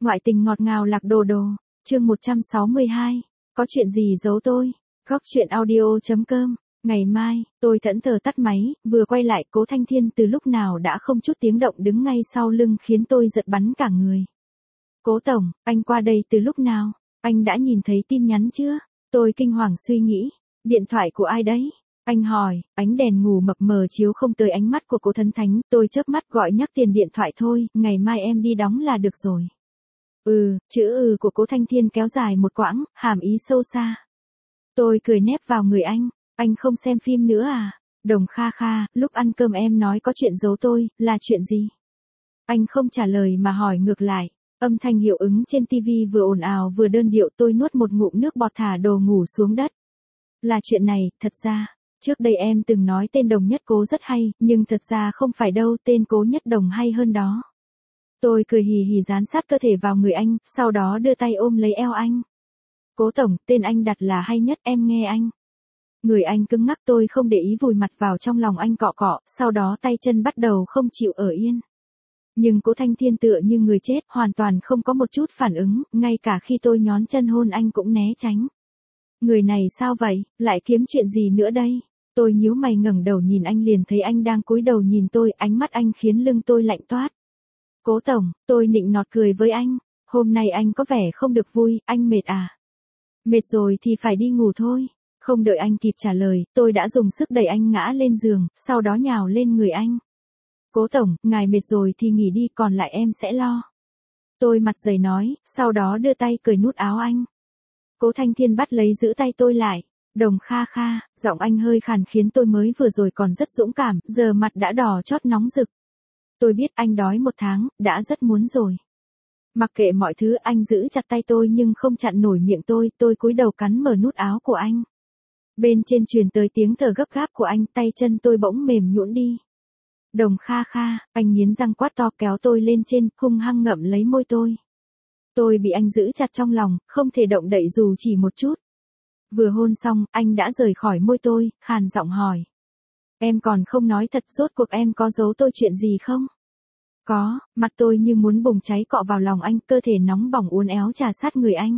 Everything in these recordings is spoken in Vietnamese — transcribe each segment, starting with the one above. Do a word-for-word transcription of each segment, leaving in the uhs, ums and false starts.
Ngoại tình ngọt ngào lạc đồ đồ, chương một trăm sáu mươi hai, có chuyện gì giấu tôi, góc chuyện audio.com, ngày mai, tôi thẫn thờ tắt máy, vừa quay lại Cố Thanh Thiên từ lúc nào đã không chút tiếng động đứng ngay sau lưng khiến tôi giật bắn cả người. Cố Tổng, anh qua đây từ lúc nào, anh đã nhìn thấy tin nhắn chưa? Tôi kinh hoàng suy nghĩ, điện thoại của ai đấy? Anh hỏi, ánh đèn ngủ mập mờ chiếu không tới ánh mắt của Cố Thấn Thánh, tôi chớp mắt gọi nhắc tiền điện thoại thôi, ngày mai em đi đóng là được rồi. Ừ, chữ ừ của Cố Thanh Thiên kéo dài một quãng, hàm ý sâu xa. Tôi cười nép vào người anh, anh không xem phim nữa à? Đồng Kha Kha, lúc ăn cơm em nói có chuyện giấu tôi, là chuyện gì? Anh không trả lời mà hỏi ngược lại, âm thanh hiệu ứng trên tivi vừa ồn ào vừa đơn điệu, tôi nuốt một ngụm nước bọt thả đồ ngủ xuống đất. Là chuyện này, thật ra, trước đây em từng nói tên Đồng Nhất Cố rất hay, nhưng thật ra không phải đâu, tên Cố Nhất Đồng hay hơn đó. Tôi cười hì hì dán sát cơ thể vào người anh, sau đó đưa tay ôm lấy eo anh. Cố Tổng, tên anh đặt là hay nhất, em nghe anh. Người anh cứng ngắc, tôi không để ý vùi mặt vào trong lòng anh cọ cọ, sau đó tay chân bắt đầu không chịu ở yên. Nhưng Cố Thanh Thiên tựa như người chết, hoàn toàn không có một chút phản ứng, ngay cả khi tôi nhón chân hôn anh cũng né tránh. Người này sao vậy, lại kiếm chuyện gì nữa đây? Tôi nhíu mày ngẩng đầu nhìn anh liền thấy anh đang cúi đầu nhìn tôi, ánh mắt anh khiến lưng tôi lạnh toát. Cố Tổng, tôi nịnh nọt cười với anh, hôm nay anh có vẻ không được vui, anh mệt à? Mệt rồi thì phải đi ngủ thôi. Không đợi anh kịp trả lời, tôi đã dùng sức đẩy anh ngã lên giường, sau đó nhào lên người anh. Cố Tổng, ngài mệt rồi thì nghỉ đi, còn lại em sẽ lo. Tôi mặt dày nói, sau đó đưa tay cởi nút áo anh. Cố Thanh Thiên bắt lấy giữ tay tôi lại. Đồng Kha Kha, giọng anh hơi khàn khiến tôi mới vừa rồi còn rất dũng cảm, giờ mặt đã đỏ chót nóng rực. Tôi biết anh đói một tháng, đã rất muốn rồi. Mặc kệ mọi thứ, anh giữ chặt tay tôi nhưng không chặn nổi miệng tôi, tôi cúi đầu cắn mở nút áo của anh. Bên trên truyền tới tiếng thở gấp gáp của anh, tay chân tôi bỗng mềm nhũn đi. Đồng Kha Kha, anh nghiến răng quát to kéo tôi lên trên, hung hăng ngậm lấy môi tôi. Tôi bị anh giữ chặt trong lòng, không thể động đậy dù chỉ một chút. Vừa hôn xong, anh đã rời khỏi môi tôi, khàn giọng hỏi. Em còn không nói thật, rốt cuộc em có giấu tôi chuyện gì không? Có, mặt tôi như muốn bùng cháy cọ vào lòng anh, cơ thể nóng bỏng uốn éo trà sát người anh.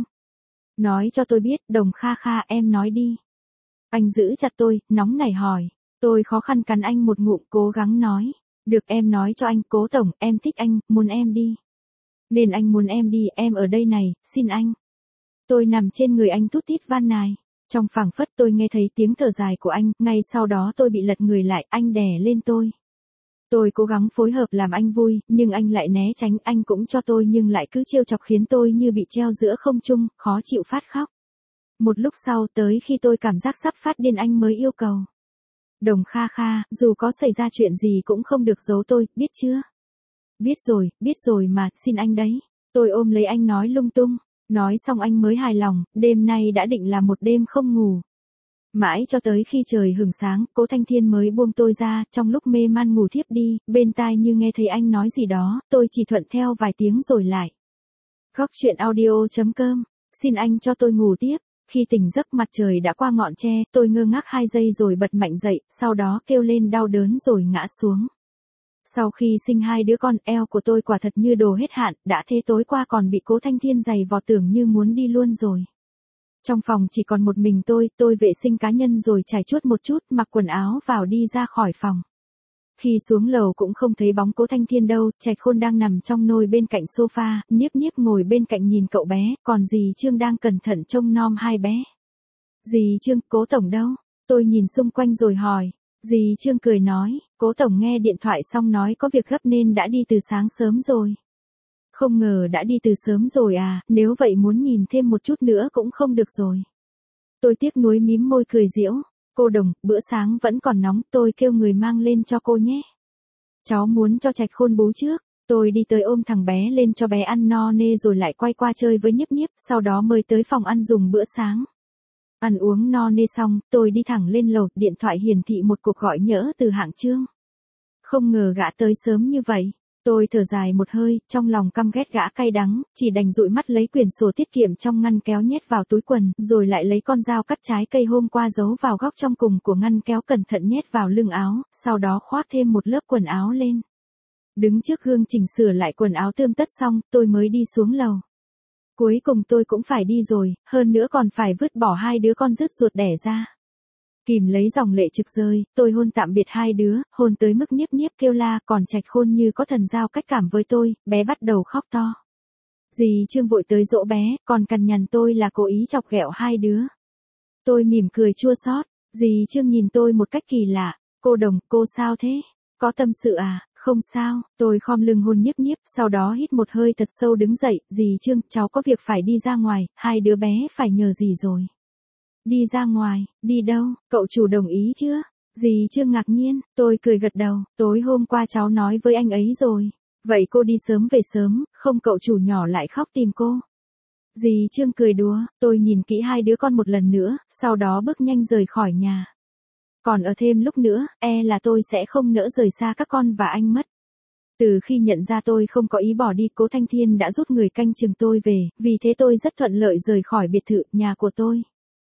Nói cho tôi biết, Đồng Kha Kha, em nói đi. Anh giữ chặt tôi, nóng nảy hỏi. Tôi khó khăn cắn anh một ngụm, cố gắng nói. Được, em nói cho anh, Cố Tổng, em thích anh, muốn em đi. Nên anh muốn em đi, em ở đây này, xin anh. Tôi nằm trên người anh thút thít van nài. Trong phảng phất tôi nghe thấy tiếng thở dài của anh, ngay sau đó tôi bị lật người lại, anh đè lên tôi. Tôi cố gắng phối hợp làm anh vui, nhưng anh lại né tránh, anh cũng cho tôi nhưng lại cứ trêu chọc khiến tôi như bị treo giữa không trung, khó chịu phát khóc. Một lúc sau tới khi tôi cảm giác sắp phát điên anh mới yêu cầu. Đồng Kha Kha, dù có xảy ra chuyện gì cũng không được giấu tôi, biết chưa? Biết rồi, biết rồi mà, xin anh đấy. Tôi ôm lấy anh nói lung tung. Nói xong anh mới hài lòng, đêm nay đã định là một đêm không ngủ. Mãi cho tới khi trời hửng sáng, Cố Thanh Thiên mới buông tôi ra, trong lúc mê man ngủ thiếp đi, bên tai như nghe thấy anh nói gì đó, tôi chỉ thuận theo vài tiếng rồi lại. Góc chuyện audio.com, xin anh cho tôi ngủ tiếp. Khi tỉnh giấc mặt trời đã qua ngọn tre, tôi ngơ ngác hai giây rồi bật mạnh dậy, sau đó kêu lên đau đớn rồi ngã xuống. Sau khi sinh hai đứa con, eo của tôi quả thật như đồ hết hạn, đã thế tối qua còn bị Cố Thanh Thiên giày vò tưởng như muốn đi luôn rồi. Trong phòng chỉ còn một mình tôi, tôi vệ sinh cá nhân rồi chải chuốt một chút, mặc quần áo vào đi ra khỏi phòng. Khi xuống lầu cũng không thấy bóng Cố Thanh Thiên đâu, Trạch Khôn đang nằm trong nôi bên cạnh sofa, Nhiếp Nhiếp ngồi bên cạnh nhìn cậu bé, còn dì Trương đang cẩn thận trông nom hai bé. Dì Trương, Cố Tổng đâu? Tôi nhìn xung quanh rồi hỏi. Dì Trương cười nói, Cố Tổng nghe điện thoại xong nói có việc gấp nên đã đi từ sáng sớm rồi. Không ngờ đã đi từ sớm rồi à, nếu vậy muốn nhìn thêm một chút nữa cũng không được rồi. Tôi tiếc nuối mím môi cười giễu. Cô Đồng, bữa sáng vẫn còn nóng, tôi kêu người mang lên cho cô nhé. Cháu muốn cho Trạch Khôn bú trước. Tôi đi tới ôm thằng bé lên cho bé ăn no nê rồi lại quay qua chơi với Nhiếp Nhiếp, sau đó mới tới phòng ăn dùng bữa sáng. Ăn uống no nê xong, tôi đi thẳng lên lầu, điện thoại hiển thị một cuộc gọi nhỡ từ hạng Trương. Không ngờ gã tới sớm như vậy. Tôi thở dài một hơi, trong lòng căm ghét gã cay đắng, chỉ đành dụi mắt lấy quyển sổ tiết kiệm trong ngăn kéo nhét vào túi quần, rồi lại lấy con dao cắt trái cây hôm qua giấu vào góc trong cùng của ngăn kéo cẩn thận nhét vào lưng áo, sau đó khoác thêm một lớp quần áo lên. Đứng trước gương chỉnh sửa lại quần áo tươm tất xong, tôi mới đi xuống lầu. Cuối cùng tôi cũng phải đi rồi, hơn nữa còn phải vứt bỏ hai đứa con rứt ruột đẻ ra. Kìm lấy dòng lệ trực rơi, tôi hôn tạm biệt hai đứa, hôn tới mức Niếp Niếp kêu la, còn Trạch Khôn như có thần giao cách cảm với tôi, bé bắt đầu khóc to. Dì Trương vội tới dỗ bé, còn cằn nhằn tôi là cố ý chọc ghẹo hai đứa. Tôi mỉm cười chua xót, dì Trương nhìn tôi một cách kỳ lạ, cô Đồng, cô sao thế? Có tâm sự à? Không sao, tôi khom lưng hôn Niếp Niếp, sau đó hít một hơi thật sâu đứng dậy, dì Trương, cháu có việc phải đi ra ngoài, hai đứa bé phải nhờ dì rồi. Đi ra ngoài, đi đâu, cậu chủ đồng ý chưa? Dì Trương ngạc nhiên, tôi cười gật đầu, tối hôm qua cháu nói với anh ấy rồi. Vậy cô đi sớm về sớm, không cậu chủ nhỏ lại khóc tìm cô. Dì Trương cười đùa, tôi nhìn kỹ hai đứa con một lần nữa, sau đó bước nhanh rời khỏi nhà. Còn ở thêm lúc nữa, e là tôi sẽ không nỡ rời xa các con và anh mất. Từ khi nhận ra tôi không có ý bỏ đi, Cố Thanh Thiên đã rút người canh chừng tôi về, vì thế tôi rất thuận lợi rời khỏi biệt thự, nhà của tôi.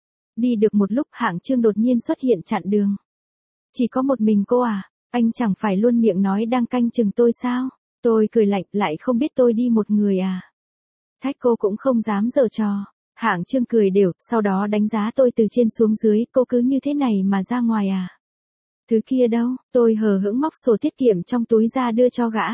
Đi được một lúc, Hạng Trương đột nhiên xuất hiện chặn đường. Chỉ có một mình cô à? Anh chẳng phải luôn miệng nói đang canh chừng tôi sao? Tôi cười lạnh, lại không biết tôi đi một người à? Thách cô cũng không dám giở trò. Hạng Trương cười đều, sau đó đánh giá tôi từ trên xuống dưới, cô cứ như thế này mà ra ngoài à? Thứ kia đâu? Tôi hờ hững móc sổ tiết kiệm trong túi ra đưa cho gã.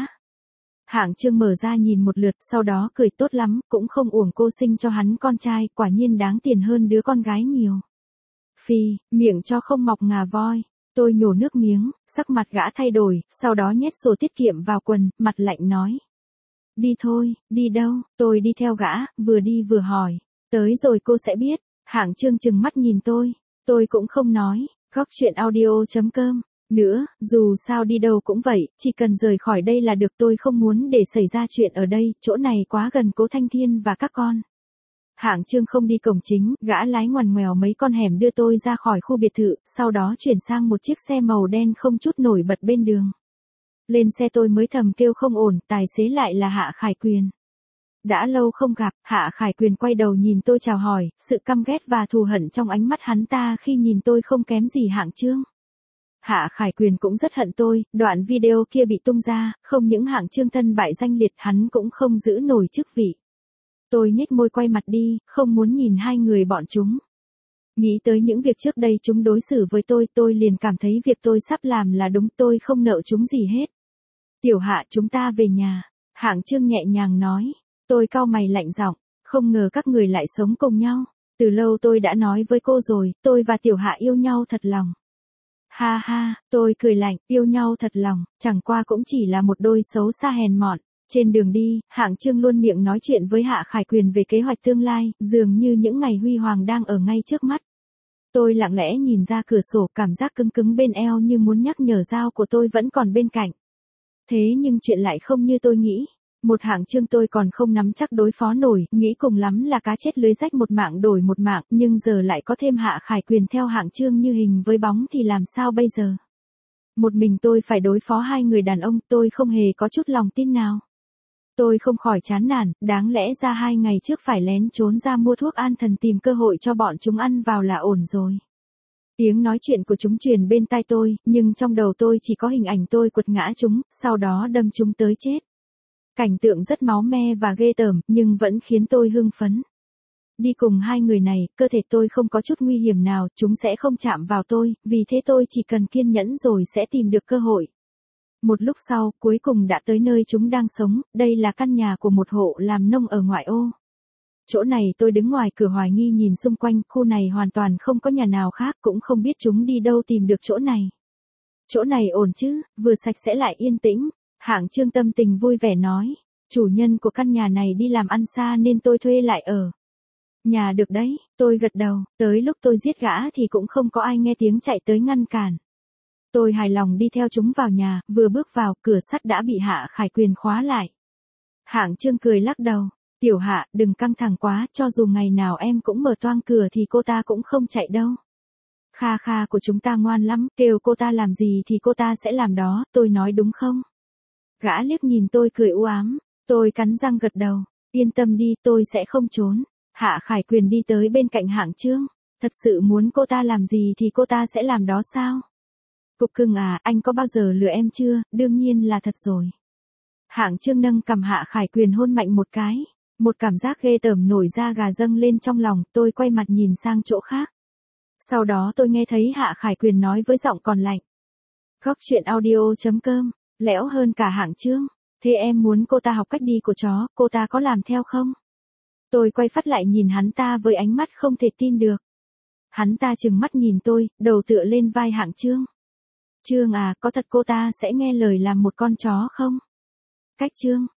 Hạng Trương mở ra nhìn một lượt, sau đó cười tốt lắm, cũng không uổng cô sinh cho hắn con trai, quả nhiên đáng tiền hơn đứa con gái nhiều. Phi, miệng cho không mọc ngà voi. Tôi nhổ nước miếng, sắc mặt gã thay đổi, sau đó nhét sổ tiết kiệm vào quần, mặt lạnh nói. Đi thôi, đi đâu? Tôi đi theo gã, vừa đi vừa hỏi. Tới rồi cô sẽ biết. Hạng Trương trừng mắt nhìn tôi. Tôi cũng không nói. Góc chuyện audio chấm com. Nữa, dù sao đi đâu cũng vậy, chỉ cần rời khỏi đây là được, tôi không muốn để xảy ra chuyện ở đây, chỗ này quá gần Cố Thanh Thiên và các con. Hạng Trương không đi cổng chính, gã lái ngoằn ngoèo mấy con hẻm đưa tôi ra khỏi khu biệt thự, sau đó chuyển sang một chiếc xe màu đen không chút nổi bật bên đường. Lên xe tôi mới thầm kêu không ổn, tài xế lại là Hạ Khải Quyền. Đã lâu không gặp, Hạ Khải Quyền quay đầu nhìn tôi chào hỏi, sự căm ghét và thù hận trong ánh mắt hắn ta khi nhìn tôi không kém gì Hạng Trương. Hạ Khải Quyền cũng rất hận tôi, đoạn video kia bị tung ra, không những Hạng Trương thân bại danh liệt, hắn cũng không giữ nổi chức vị. Tôi nhếch môi quay mặt đi, không muốn nhìn hai người bọn chúng. Nghĩ tới những việc trước đây chúng đối xử với tôi, tôi liền cảm thấy việc tôi sắp làm là đúng, tôi không nợ chúng gì hết. Tiểu Hạ, chúng ta về nhà. Hạng Trương nhẹ nhàng nói. Tôi cau mày lạnh giọng, không ngờ các người lại sống cùng nhau. Từ lâu tôi đã nói với cô rồi, tôi và Tiểu Hạ yêu nhau thật lòng. Ha ha, tôi cười lạnh, yêu nhau thật lòng, chẳng qua cũng chỉ là một đôi xấu xa hèn mọn. Trên đường đi, Hạng Trương luôn miệng nói chuyện với Hạ Khải Quyền về kế hoạch tương lai, dường như những ngày huy hoàng đang ở ngay trước mắt. Tôi lặng lẽ nhìn ra cửa sổ, cảm giác cứng cứng bên eo như muốn nhắc nhở dao của tôi vẫn còn bên cạnh. Thế nhưng chuyện lại không như tôi nghĩ. Một Hạng Trương tôi còn không nắm chắc đối phó nổi, nghĩ cùng lắm là cá chết lưới rách, một mạng đổi một mạng, nhưng giờ lại có thêm Hạ Khải Quyền theo Hạng Trương như hình với bóng thì làm sao bây giờ? Một mình tôi phải đối phó hai người đàn ông, tôi không hề có chút lòng tin nào. Tôi không khỏi chán nản, đáng lẽ ra hai ngày trước phải lén trốn ra mua thuốc an thần tìm cơ hội cho bọn chúng ăn vào là ổn rồi. Tiếng nói chuyện của chúng truyền bên tai tôi, nhưng trong đầu tôi chỉ có hình ảnh tôi quật ngã chúng, sau đó đâm chúng tới chết. Cảnh tượng rất máu me và ghê tởm, nhưng vẫn khiến tôi hưng phấn. Đi cùng hai người này, cơ thể tôi không có chút nguy hiểm nào, chúng sẽ không chạm vào tôi, vì thế tôi chỉ cần kiên nhẫn rồi sẽ tìm được cơ hội. Một lúc sau, cuối cùng đã tới nơi chúng đang sống, đây là căn nhà của một hộ làm nông ở ngoại ô. Chỗ này tôi đứng ngoài cửa hoài nghi nhìn xung quanh, khu này hoàn toàn không có nhà nào khác, cũng không biết chúng đi đâu tìm được chỗ này. Chỗ này ổn chứ, vừa sạch sẽ lại yên tĩnh. Hạng Trương tâm tình vui vẻ nói, chủ nhân của căn nhà này đi làm ăn xa nên tôi thuê lại ở. Nhà được đấy, tôi gật đầu, tới lúc tôi giết gã thì cũng không có ai nghe tiếng chạy tới ngăn cản. Tôi hài lòng đi theo chúng vào nhà, vừa bước vào, cửa sắt đã bị Hạ Khải Quyền khóa lại. Hạng Trương cười lắc đầu, Tiểu Hạ, đừng căng thẳng quá, cho dù ngày nào em cũng mở toang cửa thì cô ta cũng không chạy đâu. Kha kha của chúng ta ngoan lắm, kêu cô ta làm gì thì cô ta sẽ làm đó, tôi nói đúng không? Gã liếc nhìn tôi cười u ám, tôi cắn răng gật đầu, yên tâm đi, tôi sẽ không trốn. Hạ Khải Quyền đi tới bên cạnh Hạng Trương, thật sự muốn cô ta làm gì thì cô ta sẽ làm đó sao? Cục cưng à, anh có bao giờ lừa em chưa? Đương nhiên là thật rồi. Hạng Trương nâng cằm Hạ Khải Quyền hôn mạnh một cái. Một cảm giác ghê tởm nổi da gà dâng lên trong lòng, tôi quay mặt nhìn sang chỗ khác. Sau đó tôi nghe thấy Hạ Khải Quyền nói với giọng còn lạnh. Góc chuyện audio chấm com, lẽo hơn cả Hạng Trương. Thế em muốn cô ta học cách đi của chó, cô ta có làm theo không? Tôi quay phát lại nhìn hắn ta với ánh mắt không thể tin được. Hắn ta trừng mắt nhìn tôi, đầu tựa lên vai Hạng Trương. Trương à, có thật cô ta sẽ nghe lời làm một con chó không? Cách Trương.